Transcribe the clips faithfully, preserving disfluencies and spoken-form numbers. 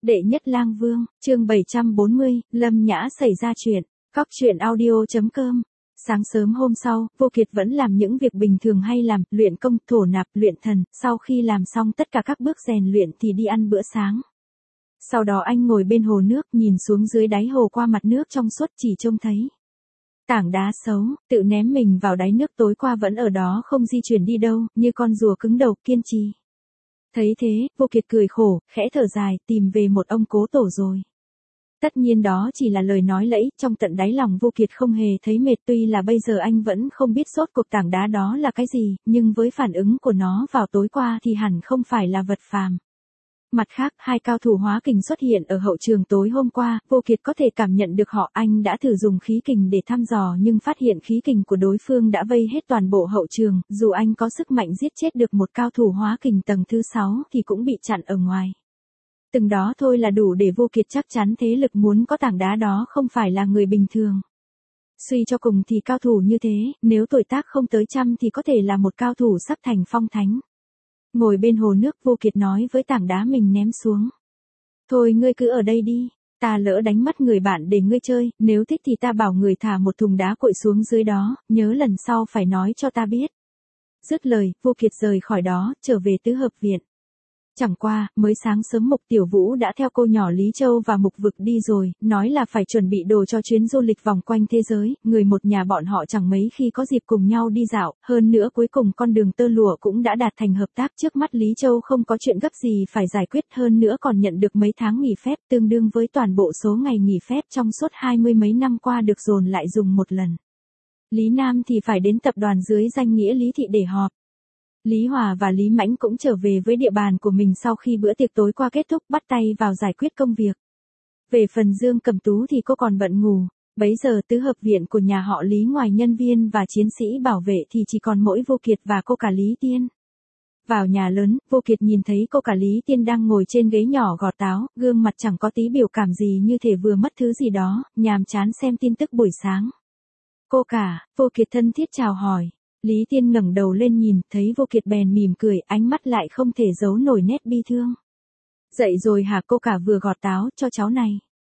Đệ nhất lang vương, chương bảy trăm bốn mươi, Lâm Nhã xảy ra chuyện. Cóc truyện audio.com. Sáng sớm hôm sau, Vô Kiệt vẫn làm những việc bình thường hay làm, luyện công, thổ nạp, luyện thần, sau khi làm xong tất cả các bước rèn luyện thì đi ăn bữa sáng. Sau đó anh ngồi bên hồ nước, nhìn xuống dưới đáy hồ qua mặt nước trong suốt chỉ trông thấy tảng đá xấu, tự ném mình vào đáy nước tối qua vẫn ở đó không di chuyển đi đâu, như con rùa cứng đầu, kiên trì. Thấy thế, Vô Kiệt cười khổ, khẽ thở dài, tìm về một ông cố tổ rồi. Tất nhiên đó chỉ là lời nói lẫy, trong tận đáy lòng Vô Kiệt không hề thấy mệt, tuy là bây giờ anh vẫn không biết sốt cuộc tảng đá đó là cái gì, nhưng với phản ứng của nó vào tối qua thì hẳn không phải là vật phàm. Mặt khác, hai cao thủ hóa kình xuất hiện ở hậu trường tối hôm qua, Vô Kiệt có thể cảm nhận được họ. Anh đã thử dùng khí kình để thăm dò nhưng phát hiện khí kình của đối phương đã vây hết toàn bộ hậu trường, dù anh có sức mạnh giết chết được một cao thủ hóa kình tầng thứ sáu thì cũng bị chặn ở ngoài. Từng đó thôi là đủ để Vô Kiệt chắc chắn thế lực muốn có tảng đá đó không phải là người bình thường. Suy cho cùng thì cao thủ như thế, nếu tuổi tác không tới trăm thì có thể là một cao thủ sắp thành phong thánh. Ngồi bên hồ nước, Vô Kiệt nói với tảng đá mình ném xuống. Thôi ngươi cứ ở đây đi, ta lỡ đánh mất người bạn để ngươi chơi, nếu thích thì ta bảo người thả một thùng đá cội xuống dưới đó, nhớ lần sau phải nói cho ta biết. Dứt lời, Vô Kiệt rời khỏi đó, trở về tứ hợp viện. Chẳng qua, mới sáng sớm Mục Tiểu Vũ đã theo cô nhỏ Lý Châu và Mục Vực đi rồi, nói là phải chuẩn bị đồ cho chuyến du lịch vòng quanh thế giới, người một nhà bọn họ chẳng mấy khi có dịp cùng nhau đi dạo, hơn nữa cuối cùng con đường tơ lụa cũng đã đạt thành hợp tác. Trước mắt Lý Châu không có chuyện gấp gì phải giải quyết, hơn nữa còn nhận được mấy tháng nghỉ phép tương đương với toàn bộ số ngày nghỉ phép trong suốt hai mươi mấy năm qua được dồn lại dùng một lần. Lý Nam thì phải đến tập đoàn dưới danh nghĩa Lý Thị để họp. Lý Hòa và Lý Mãnh cũng trở về với địa bàn của mình sau khi bữa tiệc tối qua kết thúc, bắt tay vào giải quyết công việc. Về phần Dương Cẩm Tú thì cô còn bận ngủ, bấy giờ tứ hợp viện của nhà họ Lý ngoài nhân viên và chiến sĩ bảo vệ thì chỉ còn mỗi Vô Kiệt và cô cả Lý Tiên. Vào nhà lớn, Vô Kiệt nhìn thấy cô cả Lý Tiên đang ngồi trên ghế nhỏ gọt táo, gương mặt chẳng có tí biểu cảm gì, như thể vừa mất thứ gì đó, nhàm chán xem tin tức buổi sáng. Cô cả, Vô Kiệt thân thiết chào hỏi. Lý Tiên ngẩng đầu lên nhìn, thấy Vô Kiệt bèn mỉm cười, ánh mắt lại không thể giấu nổi nét bi thương. Dậy rồi hả cô cả, vừa gọt táo cho cháu này.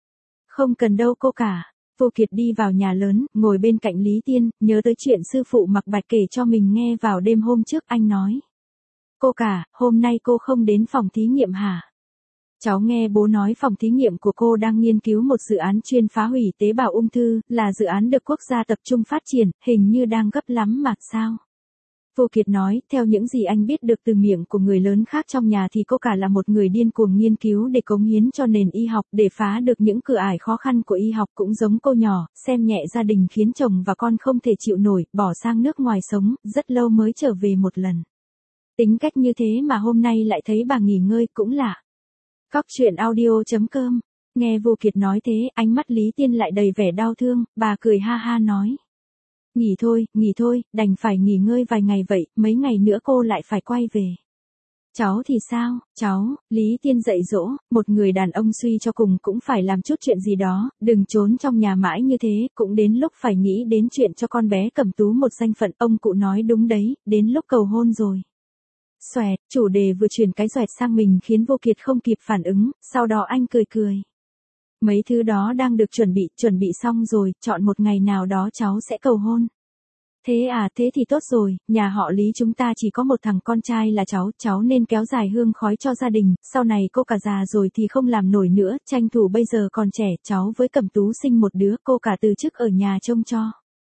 Không cần đâu cô cả. Vô Kiệt đi vào nhà lớn, ngồi bên cạnh Lý Tiên, nhớ tới chuyện sư phụ Mặc Bạch kể cho mình nghe vào đêm hôm trước, anh nói. Cô cả, hôm nay cô không đến phòng thí nghiệm hả? Cháu nghe bố nói phòng thí nghiệm của cô đang nghiên cứu một dự án chuyên phá hủy tế bào ung thư, là dự án được quốc gia tập trung phát triển, hình như đang gấp lắm mà sao? Vô Kiệt nói, theo những gì anh biết được từ miệng của người lớn khác trong nhà thì cô cả là một người điên cuồng nghiên cứu để cống hiến cho nền y học, để phá được những cửa ải khó khăn của y học, cũng giống cô nhỏ, xem nhẹ gia đình khiến chồng và con không thể chịu nổi, bỏ sang nước ngoài sống, rất lâu mới trở về một lần. Tính cách như thế mà hôm nay lại thấy bà nghỉ ngơi cũng lạ. Cóc truyện audio.com. Nghe Vô Kiệt nói thế, ánh mắt Lý Tiên lại đầy vẻ đau thương, bà cười ha ha nói. Nghỉ thôi, nghỉ thôi, đành phải nghỉ ngơi vài ngày vậy, mấy ngày nữa cô lại phải quay về. Cháu thì sao, cháu, Lý Tiên dạy dỗ, một người đàn ông suy cho cùng cũng phải làm chút chuyện gì đó, đừng trốn trong nhà mãi như thế, cũng đến lúc phải nghĩ đến chuyện cho con bé Cẩm Tú một danh phận, ông cụ nói đúng đấy, đến lúc cầu hôn rồi. Xoẹt, chủ đề vừa chuyển cái xoẹt sang mình khiến Vô Kiệt không kịp phản ứng, sau đó anh cười cười. Mấy thứ đó đang được chuẩn bị, chuẩn bị xong rồi, chọn một ngày nào đó cháu sẽ cầu hôn. Thế à, thế thì tốt rồi, nhà họ Lý chúng ta chỉ có một thằng con trai là cháu, cháu nên kéo dài hương khói cho gia đình, sau này cô cả già rồi thì không làm nổi nữa, tranh thủ bây giờ còn trẻ, cháu với Cẩm Tú sinh một đứa, cô cả từ chức ở nhà trông cho.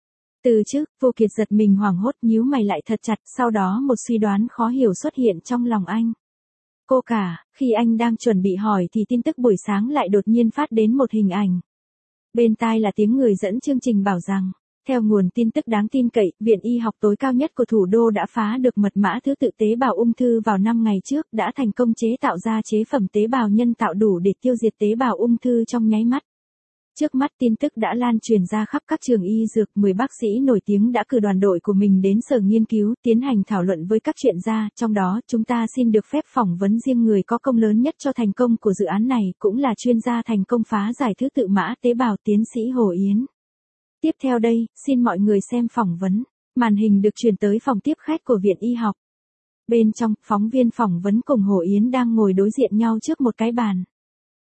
Từ chức, Vô Kiệt giật mình hoảng hốt, nhíu mày lại thật chặt, sau đó một suy đoán khó hiểu xuất hiện trong lòng anh. Cô cả, khi anh đang chuẩn bị hỏi thì tin tức buổi sáng lại đột nhiên phát đến một hình ảnh. Bên tai là tiếng người dẫn chương trình bảo rằng, theo nguồn tin tức đáng tin cậy, Viện Y học tối cao nhất của thủ đô đã phá được mật mã thứ tự tế bào ung thư vào năm ngày trước, đã thành công chế tạo ra chế phẩm tế bào nhân tạo đủ để tiêu diệt tế bào ung thư trong nháy mắt. Trước mắt tin tức đã lan truyền ra khắp các trường y dược, mười bác sĩ nổi tiếng đã cử đoàn đội của mình đến sở nghiên cứu, tiến hành thảo luận với các chuyên gia, trong đó chúng ta xin được phép phỏng vấn riêng người có công lớn nhất cho thành công của dự án này, cũng là chuyên gia thành công phá giải thứ tự mã tế bào, tiến sĩ Hồ Yến. Tiếp theo đây, xin mọi người xem phỏng vấn. Màn hình được truyền tới phòng tiếp khách của Viện Y học. Bên trong, phóng viên phỏng vấn cùng Hồ Yến đang ngồi đối diện nhau trước một cái bàn.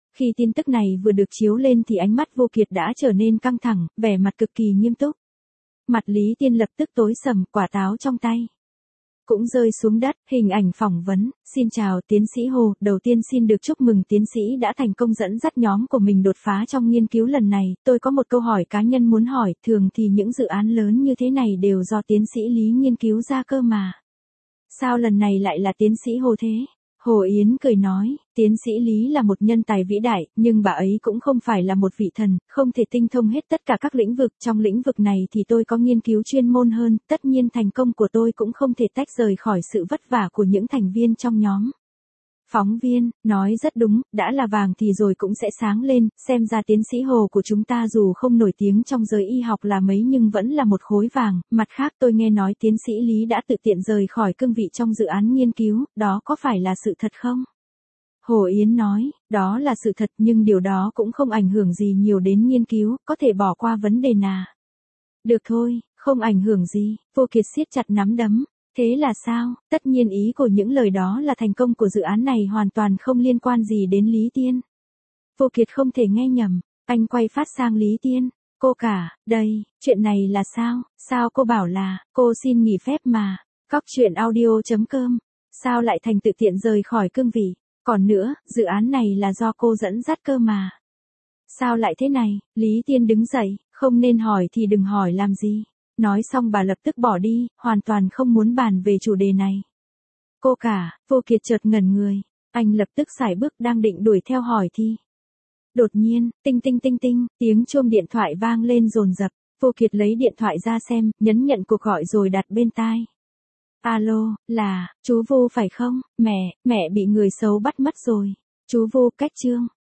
Khi tin tức này vừa được chiếu lên thì ánh mắt Vô Kiệt đã trở nên căng thẳng, vẻ mặt cực kỳ nghiêm túc. Mặt Lý Tiên lập tức tối sầm, quả táo trong tay cũng rơi xuống đất, hình ảnh phỏng vấn. Xin chào tiến sĩ Hồ, đầu tiên xin được chúc mừng tiến sĩ đã thành công dẫn dắt nhóm của mình đột phá trong nghiên cứu lần này. Tôi có một câu hỏi cá nhân muốn hỏi, thường thì những dự án lớn như thế này đều do tiến sĩ Lý nghiên cứu ra cơ mà. Sao lần này lại là tiến sĩ Hồ thế? Hồ Yến cười nói, tiến sĩ Lý là một nhân tài vĩ đại, nhưng bà ấy cũng không phải là một vị thần, không thể tinh thông hết tất cả các lĩnh vực. Trong lĩnh vực này thì tôi có nghiên cứu chuyên môn hơn, tất nhiên thành công của tôi cũng không thể tách rời khỏi sự vất vả của những thành viên trong nhóm. Phóng viên, nói rất đúng, đã là vàng thì rồi cũng sẽ sáng lên, xem ra tiến sĩ Hồ của chúng ta dù không nổi tiếng trong giới y học là mấy nhưng vẫn là một khối vàng. Mặt khác tôi nghe nói tiến sĩ Lý đã tự tiện rời khỏi cương vị trong dự án nghiên cứu, đó có phải là sự thật không? Hồ Yến nói, đó là sự thật nhưng điều đó cũng không ảnh hưởng gì nhiều đến nghiên cứu, có thể bỏ qua vấn đề nào. Được thôi, không ảnh hưởng gì, Vô Kiệt siết chặt nắm đấm. Thế là sao? Tất nhiên ý của những lời đó là thành công của dự án này hoàn toàn không liên quan gì đến Lý Tiên. Vô Kiệt không thể nghe nhầm, anh quay phát sang Lý Tiên. Cô cả, đây, chuyện này là sao? Sao cô bảo là, cô xin nghỉ phép mà. Cóc truyện audio chấm com. Sao lại thành tự tiện rời khỏi cương vị? Còn nữa, dự án này là do cô dẫn dắt cơ mà. Sao lại thế này? Lý Tiên đứng dậy, không nên hỏi thì đừng hỏi làm gì. Nói xong bà lập tức bỏ đi, hoàn toàn không muốn bàn về chủ đề này. Cô cả, Vô Kiệt chợt ngẩn người, anh lập tức sải bước đang định đuổi theo hỏi thì. Đột nhiên, tinh tinh tinh tinh, tiếng chuông điện thoại vang lên dồn dập, Vô Kiệt lấy điện thoại ra xem, nhấn nhận cuộc gọi rồi đặt bên tai. Alo, là, chú Vô phải không? Mẹ, mẹ bị người xấu bắt mất rồi. Chú Vô cách Trương.